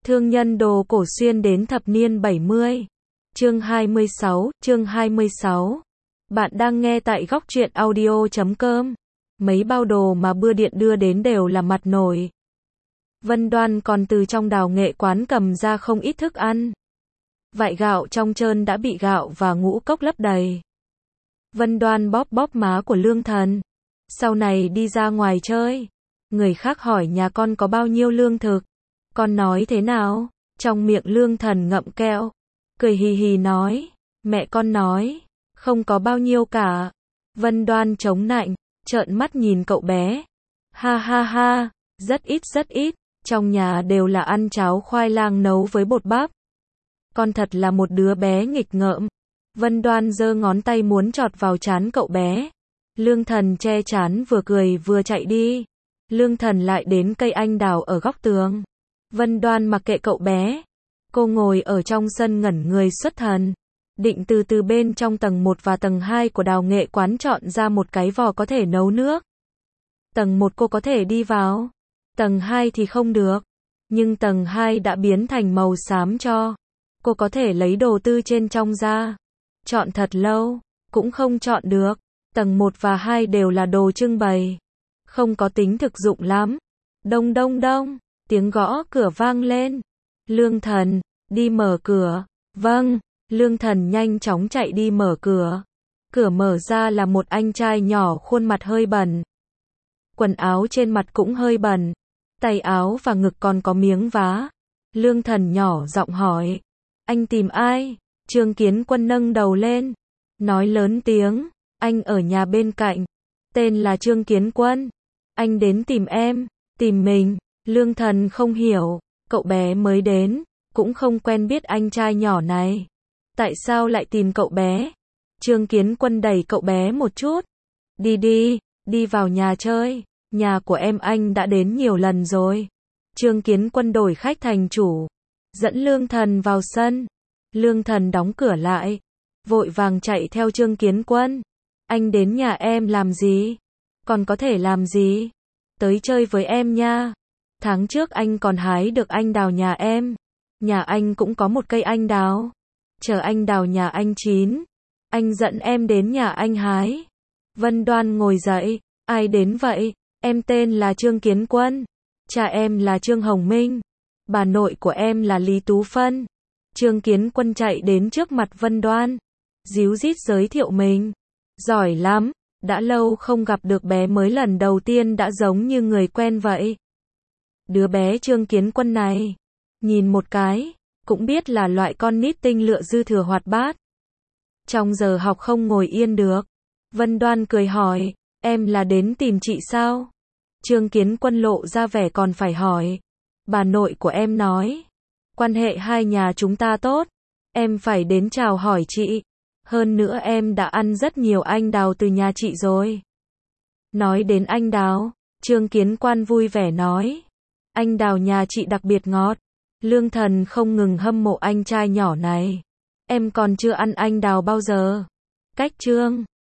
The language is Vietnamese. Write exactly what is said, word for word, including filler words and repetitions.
Thương nhân đồ cổ xuyên đến thập niên bảy mươi. Chương hai mươi sáu, chương hai mươi sáu. Bạn đang nghe tại góc truyện audio chấm com. Mấy bao đồ mà bưu điện đưa đến đều là mặt nổi. Vân Đoan còn từ trong đào nghệ quán cầm ra không ít thức ăn. Vại gạo trong trơn đã bị gạo và ngũ cốc lấp đầy. Vân Đoan bóp bóp má của Lương Thần. Sau này đi ra ngoài chơi, người khác hỏi nhà con có bao nhiêu lương thực, con nói thế nào? Trong miệng Lương Thần ngậm kẹo, cười hì hì nói, mẹ con nói, không có bao nhiêu cả. Vân Đoan chống nạnh, trợn mắt nhìn cậu bé. Ha ha ha, rất ít rất ít, trong nhà đều là ăn cháo khoai lang nấu với bột bắp. Con thật là một đứa bé nghịch ngợm. Vân Đoan giơ ngón tay muốn chọt vào trán cậu bé. Lương Thần che trán vừa cười vừa chạy đi. Lương Thần lại đến cây anh đào ở góc tường. Vân Đoan mặc kệ cậu bé. Cô ngồi ở trong sân ngẩn người xuất thần. Định từ từ bên trong tầng một và tầng hai của đào nghệ quán chọn ra một cái vò có thể nấu nước. Tầng một cô có thể đi vào. Tầng hai thì không được. Nhưng tầng hai đã biến thành màu xám cho. Cô có thể lấy đồ tư trên trong ra. Chọn thật lâu, cũng không chọn được. Tầng một và hai đều là đồ trưng bày. Không có tính thực dụng lắm. Đông đông đông, tiếng gõ cửa vang lên. Lương Thần, đi mở cửa. Vâng, Lương Thần nhanh chóng chạy đi mở cửa. Cửa mở ra là một anh trai nhỏ khuôn mặt hơi bẩn. Quần áo trên mặt cũng hơi bẩn. Tay áo và ngực còn có miếng vá. Lương Thần nhỏ giọng hỏi. Anh tìm ai? Trương Kiến Quân nâng đầu lên. Nói lớn tiếng. Anh ở nhà bên cạnh. Tên là Trương Kiến Quân. Anh đến tìm em. Tìm mình. Lương Thần không hiểu. Cậu bé mới đến. Cũng không quen biết anh trai nhỏ này. Tại sao lại tìm cậu bé? Trương Kiến Quân đẩy cậu bé một chút. Đi đi. Đi vào nhà chơi. Nhà của em anh đã đến nhiều lần rồi. Trương Kiến Quân đổi khách thành chủ. Dẫn Lương Thần vào sân. Lương Thần đóng cửa lại. Vội vàng chạy theo Trương Kiến Quân. Anh đến nhà em làm gì? Còn có thể làm gì? Tới chơi với em nha. Tháng trước anh còn hái được anh đào nhà em. Nhà anh cũng có một cây anh đào. Chờ anh đào nhà anh chín. Anh dẫn em đến nhà anh hái. Vân Đoan ngồi dậy. Ai đến vậy? Em tên là Trương Kiến Quân. Cha em là Trương Hồng Minh. Bà nội của em là Lý Tú Phân. Trương Kiến Quân chạy đến trước mặt Vân Đoan. Díu dít giới thiệu mình. Giỏi lắm. Đã lâu không gặp được bé mới lần đầu tiên đã giống như người quen vậy. Đứa bé Trương Kiến Quân này. Nhìn một cái. Cũng biết là loại con nít tinh lựa dư thừa hoạt bát. Trong giờ học không ngồi yên được. Vân Đoan cười hỏi. Em là đến tìm chị sao? Trương Kiến Quân lộ ra vẻ còn phải hỏi. Bà nội của em nói. Quan hệ hai nhà chúng ta tốt. Em phải đến chào hỏi chị. Hơn nữa em đã ăn rất nhiều anh đào từ nhà chị rồi. Nói đến anh đào, Trương Kiến Quân vui vẻ nói. Anh đào nhà chị đặc biệt ngọt. Lương Thần không ngừng hâm mộ anh trai nhỏ này. Em còn chưa ăn anh đào bao giờ. Cách Trương